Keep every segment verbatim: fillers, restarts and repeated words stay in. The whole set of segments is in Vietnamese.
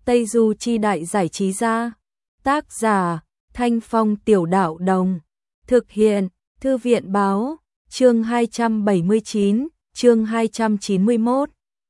Tây Du Chi Đại Giải Trí Gia. Tác giả Thanh Phong Tiểu Đạo Đồng. Thực hiện Thư viện Báo. Chương hai trăm bảy mươi chín, chương hai trăm chín mươi mốt.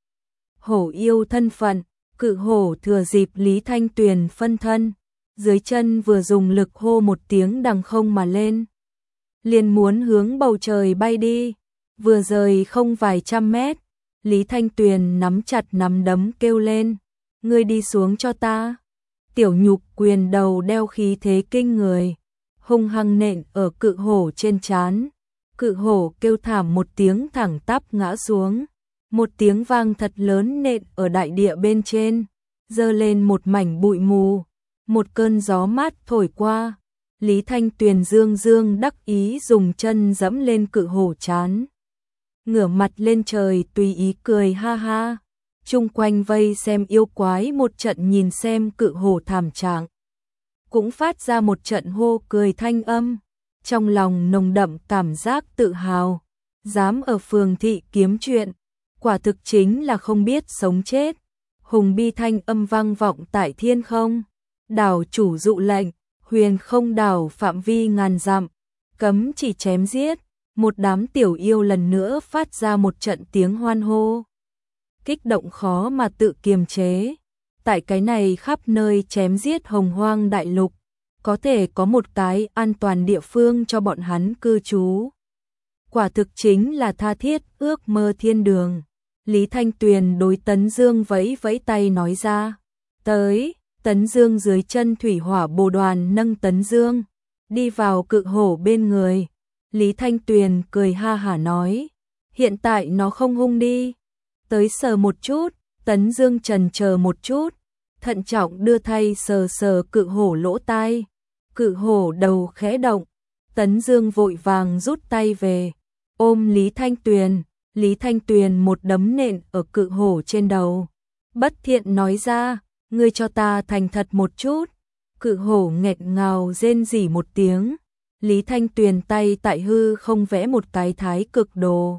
Hổ yêu thân phận. Cự hổ thừa dịp Lý Thanh Tuyền phân thân, dưới chân vừa dùng lực hô một tiếng đằng không mà lên, liền muốn hướng bầu trời bay đi. Vừa rời không vài trăm mét, Lý Thanh Tuyền nắm chặt nắm đấm kêu lên: "Ngươi đi xuống cho ta!" Tiểu nhục quyền đầu đeo khí thế kinh người, hung hăng nện ở cự hổ trên trán. Cự hổ kêu thảm một tiếng thẳng tắp ngã xuống. Một tiếng vang thật lớn nện ở đại địa bên trên, dơ lên một mảnh bụi mù. Một cơn gió mát thổi qua, Lý Thanh Tuyền dương dương đắc ý dùng chân dẫm lên cự hổ trán, ngửa mặt lên trời tùy ý cười ha ha. Chung quanh vây xem yêu quái một trận nhìn xem cự hổ thảm trạng, cũng phát ra một trận hô cười thanh âm, trong lòng nồng đậm cảm giác tự hào. Dám ở phường thị kiếm chuyện, quả thực chính là không biết sống chết. Hùng bi thanh âm vang vọng tại thiên không. Đảo chủ dụ lệnh, huyền không đảo phạm vi ngàn dặm, cấm chỉ chém giết. Một đám tiểu yêu lần nữa phát ra một trận tiếng hoan hô, kích động khó mà tự kiềm chế. Tại cái này khắp nơi chém giết hồng hoang đại lục, có thể có một cái an toàn địa phương cho bọn hắn cư trú, quả thực chính là tha thiết ước mơ thiên đường. Lý Thanh Tuyền đối Tấn Dương vẫy vẫy tay nói ra: "Tới." Tấn Dương dưới chân thủy hỏa bồ đoàn nâng Tấn Dương đi vào cự hổ bên người. Lý Thanh Tuyền cười ha hả nói: "Hiện tại nó không hung đi, tới sờ một chút." Tấn Dương chần chờ một chút, thận trọng đưa tay sờ sờ cự hổ lỗ tai. Cự hổ đầu khẽ động, Tấn Dương vội vàng rút tay về, ôm Lý Thanh Tuyền. Lý Thanh Tuyền một đấm nện ở cự hổ trên đầu, bất thiện nói ra: "Ngươi cho ta thành thật một chút." Cự hổ nghẹt ngào rên rỉ một tiếng. Lý Thanh Tuyền tay tại hư không vẽ một cái thái cực đồ,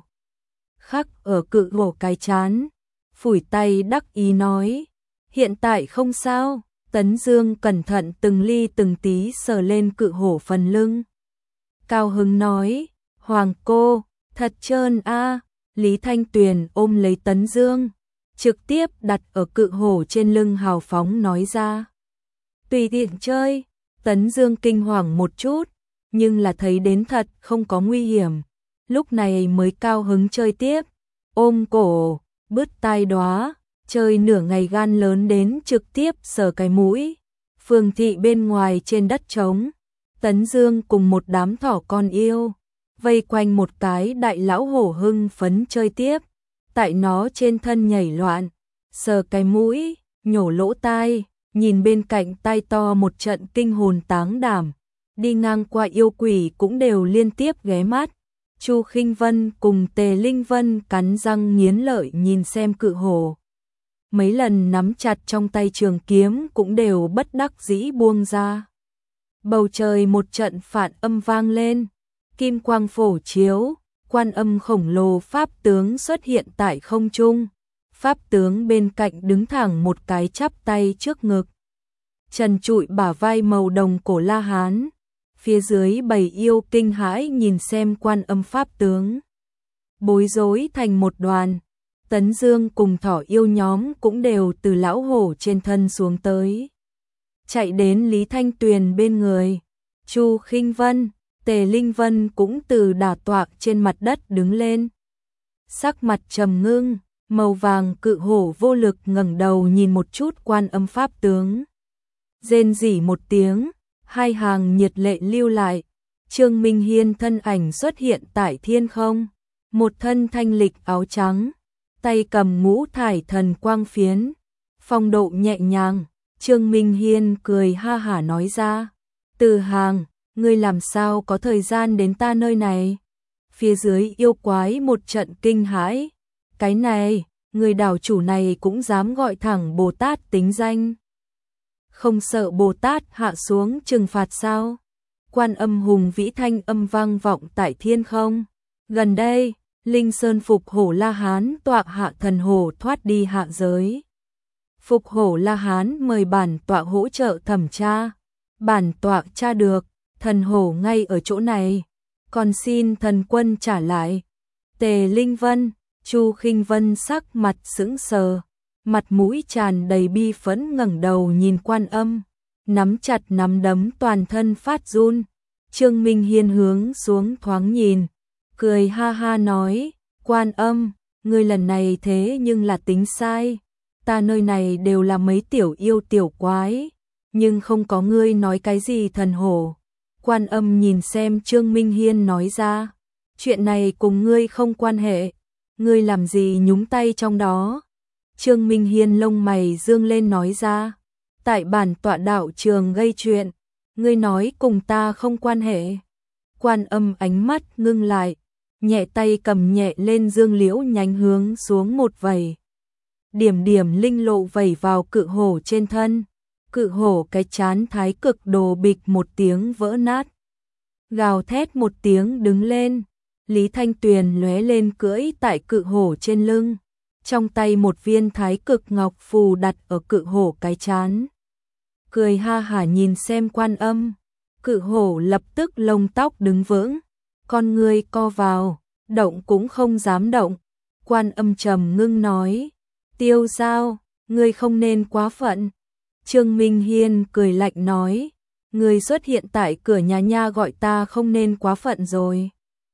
khắc ở cự hổ cái trán, phủi tay đắc ý nói: "Hiện tại không sao." Tấn Dương cẩn thận từng ly từng tí sờ lên cự hổ phần lưng, cao hứng nói: "Hoàng cô, thật trơn a." Lý Thanh Tuyền ôm lấy Tấn Dương, trực tiếp đặt ở cự hổ trên lưng hào phóng nói ra: "Tùy tiện chơi." Tấn Dương kinh hoàng một chút, nhưng là thấy đến thật không có nguy hiểm, lúc này mới cao hứng chơi tiếp, ôm cổ, bứt tai đóa, chơi nửa ngày gan lớn đến trực tiếp sờ cái mũi. Phường thị bên ngoài trên đất trống, Tấn Dương cùng một đám thỏ con yêu vây quanh một cái đại lão hổ hưng phấn chơi tiếp, tại nó trên thân nhảy loạn, sờ cái mũi, nhổ lỗ tai, nhìn bên cạnh tai to một trận kinh hồn táng đảm. Đi ngang qua yêu quỷ cũng đều liên tiếp ghé mắt. Chu Khinh Vân cùng Tề Linh Vân cắn răng nghiến lợi nhìn xem cự hổ, mấy lần nắm chặt trong tay trường kiếm cũng đều bất đắc dĩ buông ra. Bầu trời một trận phản âm vang lên, kim quang phổ chiếu, quan âm khổng lồ pháp tướng xuất hiện tại không trung. Pháp tướng bên cạnh đứng thẳng một cái chắp tay trước ngực, trần trụi bả vai màu đồng cổ La Hán. Phía dưới bầy yêu kinh hãi nhìn xem quan âm pháp tướng, bối rối thành một đoàn. Tấn Dương cùng thỏ yêu nhóm cũng đều từ lão hổ trên thân xuống tới, chạy đến Lý Thanh Tuyền bên người. Chu Khinh Vân, Tề Linh Vân cũng từ đả tọa trên mặt đất đứng lên, sắc mặt trầm ngưng. Màu vàng cự hổ vô lực ngẩng đầu nhìn một chút quan âm pháp tướng, rên rỉ một tiếng, hai hàng nhiệt lệ lưu lại. Trương Minh Hiên thân ảnh xuất hiện tại thiên không, một thân thanh lịch áo trắng, tay cầm ngũ thải thần quang phiến, phong độ nhẹ nhàng. Trương Minh Hiên cười ha hả nói ra: "Từ Hàng, ngươi làm sao có thời gian đến ta nơi này?" Phía dưới yêu quái một trận kinh hãi, cái này, người đảo chủ này cũng dám gọi thẳng Bồ Tát tính danh, không sợ Bồ Tát hạ xuống trừng phạt sao? Quan âm hùng vĩ thanh âm vang vọng tại thiên không. Gần đây, Linh Sơn phục hổ La Hán tọa hạ thần hổ thoát đi hạ giới. Phục Hổ La Hán mời bản tọa hỗ trợ thẩm tra. Bản tọa tra được, thần hổ ngay ở chỗ này, còn xin thần quân trả lại. Tề Linh Vân, Chu Khinh Vân sắc mặt sững sờ, mặt mũi tràn đầy bi phẫn ngẩng đầu nhìn Quan Âm, nắm chặt nắm đấm toàn thân phát run. Trương Minh Hiên hướng xuống thoáng nhìn, cười ha ha nói, Quan Âm, ngươi lần này thế nhưng là tính sai, ta nơi này đều là mấy tiểu yêu tiểu quái, nhưng không có ngươi nói cái gì thần hổ. Quan Âm nhìn xem Trương Minh Hiên nói ra, chuyện này cùng ngươi không quan hệ, ngươi làm gì nhúng tay trong đó. Trương Minh Hiên lông mày dương lên nói ra, tại bản tọa đạo trường gây chuyện, ngươi nói cùng ta không quan hệ. Quan Âm ánh mắt ngưng lại, nhẹ tay cầm nhẹ lên dương liễu nhánh hướng xuống một vẩy. Điểm điểm linh lộ vẩy vào cự hổ trên thân, cự hổ cái chán thái cực đồ bịch một tiếng vỡ nát. Gào thét một tiếng đứng lên, Lý Thanh Tuyền lóe lên cưỡi tại cự hổ trên lưng, trong tay một viên thái cực ngọc phù đặt ở cự hổ cái chán. Cười ha hả nhìn xem Quan Âm, cự hổ lập tức lông tóc đứng vững, con ngươi co vào, động cũng không dám động. Quan Âm trầm ngưng nói, Tiêu Giao, ngươi không nên quá phận. Trương Minh Hiên cười lạnh nói, ngươi xuất hiện tại cửa nhà nha gọi ta không nên quá phận rồi.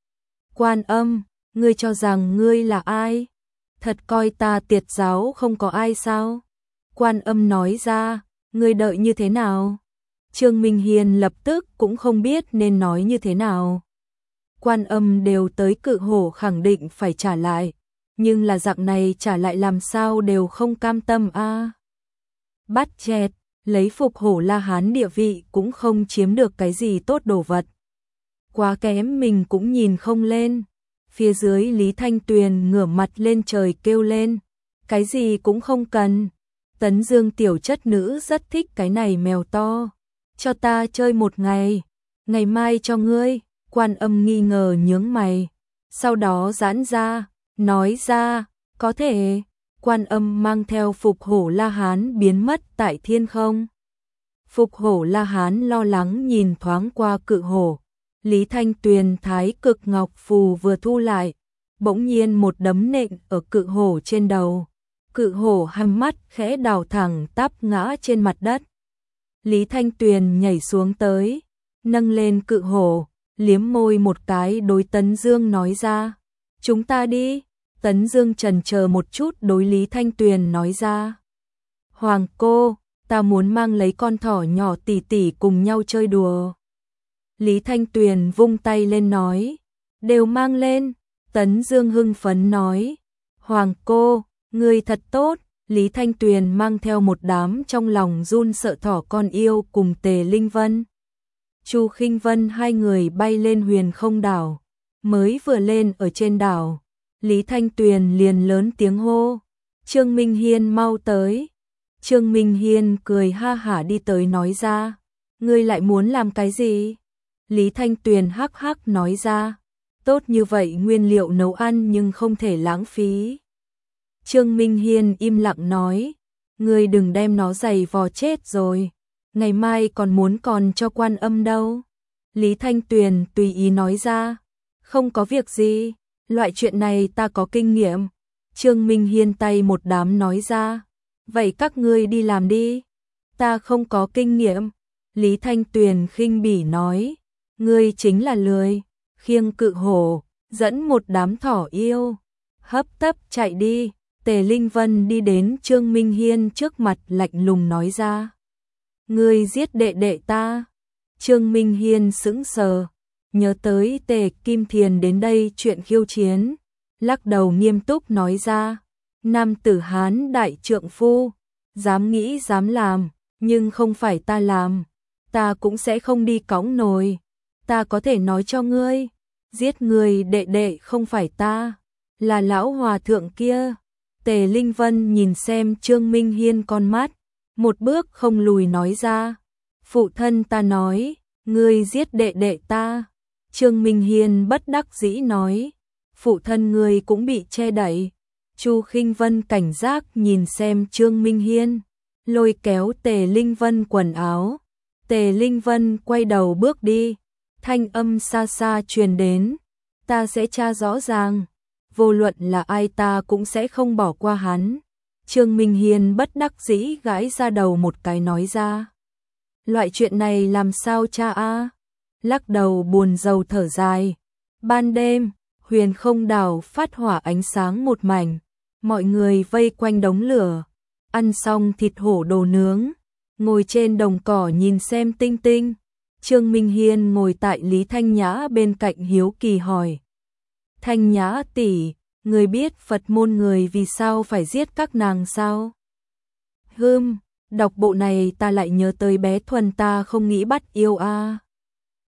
Quan Âm, ngươi cho rằng ngươi là ai? Thật coi ta tiệt giáo không có ai sao? Quan Âm nói ra, ngươi đợi như thế nào? Trương Minh Hiên lập tức cũng không biết nên nói như thế nào. Quan Âm đều tới cự hổ khẳng định phải trả lại, nhưng là dạng này trả lại làm sao đều không cam tâm a. À. Bắt chẹt, lấy Phục Hổ La Hán địa vị cũng không chiếm được cái gì tốt đồ vật. Quá kém mình cũng nhìn không lên. Phía dưới Lý Thanh Tuyền ngửa mặt lên trời kêu lên, cái gì cũng không cần. Tấn Dương tiểu chất nữ rất thích cái này mèo to, cho ta chơi một ngày, ngày mai cho ngươi. Quan Âm nghi ngờ nhướng mày, sau đó giãn ra, nói ra, có thể. Quan Âm mang theo Phục Hổ La Hán biến mất tại thiên không. Phục Hổ La Hán lo lắng nhìn thoáng qua cự hổ. Lý Thanh Tuyền thái cực ngọc phù vừa thu lại, bỗng nhiên một đấm nện ở cự hổ trên đầu. Cự hổ hăm mắt khẽ đảo thẳng tắp ngã trên mặt đất. Lý Thanh Tuyền nhảy xuống tới, nâng lên cự hổ, liếm môi một cái đối Tấn Dương nói ra, chúng ta đi. Tấn Dương chần chờ một chút đối Lý Thanh Tuyền nói ra, Hoàng cô, ta muốn mang lấy con thỏ nhỏ tỷ tỷ cùng nhau chơi đùa. Lý Thanh Tuyền vung tay lên nói, đều mang lên. Tấn Dương hưng phấn nói, Hoàng cô, ngươi thật tốt. Lý Thanh Tuyền mang theo một đám trong lòng run sợ thỏ con yêu cùng Tề Linh Vân, Chu Khinh Vân hai người bay lên huyền không đảo. Mới vừa lên ở trên đảo, Lý Thanh Tuyền liền lớn tiếng hô, Trương Minh Hiên mau tới. Trương Minh Hiên cười ha hả đi tới nói ra, ngươi lại muốn làm cái gì? Lý Thanh Tuyền hắc hắc nói ra, tốt như vậy nguyên liệu nấu ăn nhưng không thể lãng phí. Trương Minh Hiên im lặng nói, ngươi đừng đem nó giày vò chết rồi, ngày mai còn muốn còn cho Quan Âm đâu. Lý Thanh Tuyền tùy ý nói ra, không có việc gì, loại chuyện này ta có kinh nghiệm. Trương Minh Hiên tay một đám nói ra, vậy các ngươi đi làm đi, ta không có kinh nghiệm. Lý Thanh Tuyền khinh bỉ nói, ngươi chính là lười, khiêng cự hổ, dẫn một đám thỏ yêu, hấp tấp chạy đi. Tề Linh Vân đi đến Trương Minh Hiên trước mặt lạnh lùng nói ra, ngươi giết đệ đệ ta. Trương Minh Hiên sững sờ, nhớ tới Tề Kim Thiền đến đây chuyện khiêu chiến, lắc đầu nghiêm túc nói ra, nam tử Hán đại trượng phu, dám nghĩ dám làm, nhưng không phải ta làm, ta cũng sẽ không đi cõng nồi. Ta có thể nói cho ngươi, giết người đệ đệ không phải ta, là lão hòa thượng kia. Tề Linh Vân nhìn xem Trương Minh Hiên con mắt, một bước không lùi nói ra, phụ thân ta nói, ngươi giết đệ đệ ta. Trương Minh Hiên bất đắc dĩ nói, phụ thân ngươi cũng bị che đậy. Chu Khinh Vân cảnh giác nhìn xem Trương Minh Hiên. lôi kéo Tề Linh Vân quần áo. Tề Linh Vân quay đầu bước đi, thanh âm xa xa truyền đến, ta sẽ tra rõ ràng, vô luận là ai ta cũng sẽ không bỏ qua hắn. Trương Minh Hiên bất đắc dĩ gãi ra đầu một cái nói ra. Loại chuyện này làm sao cha a? Lắc đầu buồn rầu thở dài. Ban đêm, huyền không đảo phát hỏa ánh sáng một mảnh, mọi người vây quanh đống lửa, ăn xong thịt hổ đồ nướng, ngồi trên đồng cỏ nhìn xem tinh tinh. Trương Minh Hiên ngồi tại Lý Thanh Nhã bên cạnh hiếu kỳ hỏi. Thanh Nhã tỷ, người biết Phật môn người vì sao phải giết các nàng sao? Hừm, đọc bộ này ta lại nhớ tới bé Thuần ta không nghĩ bắt yêu a.